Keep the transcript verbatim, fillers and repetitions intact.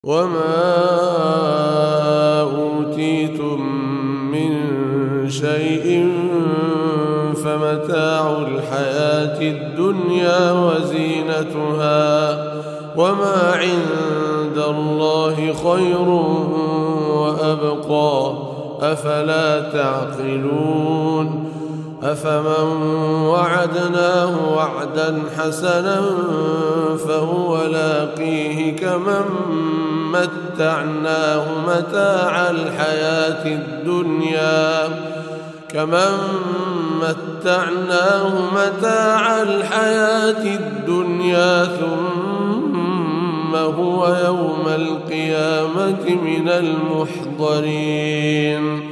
وما أوتيتم من شيء فمتاع الحياة الدنيا وزينتها وما عند الله خير وأبقى أفلا تعقلون أفمن وعدناه وعدا حسنا فهو لاقيه كمن متعناه متاع الحياة الدنيا كمن متعناه متاع الحياة الدنيا ثم هو يوم القيامة من المحضرين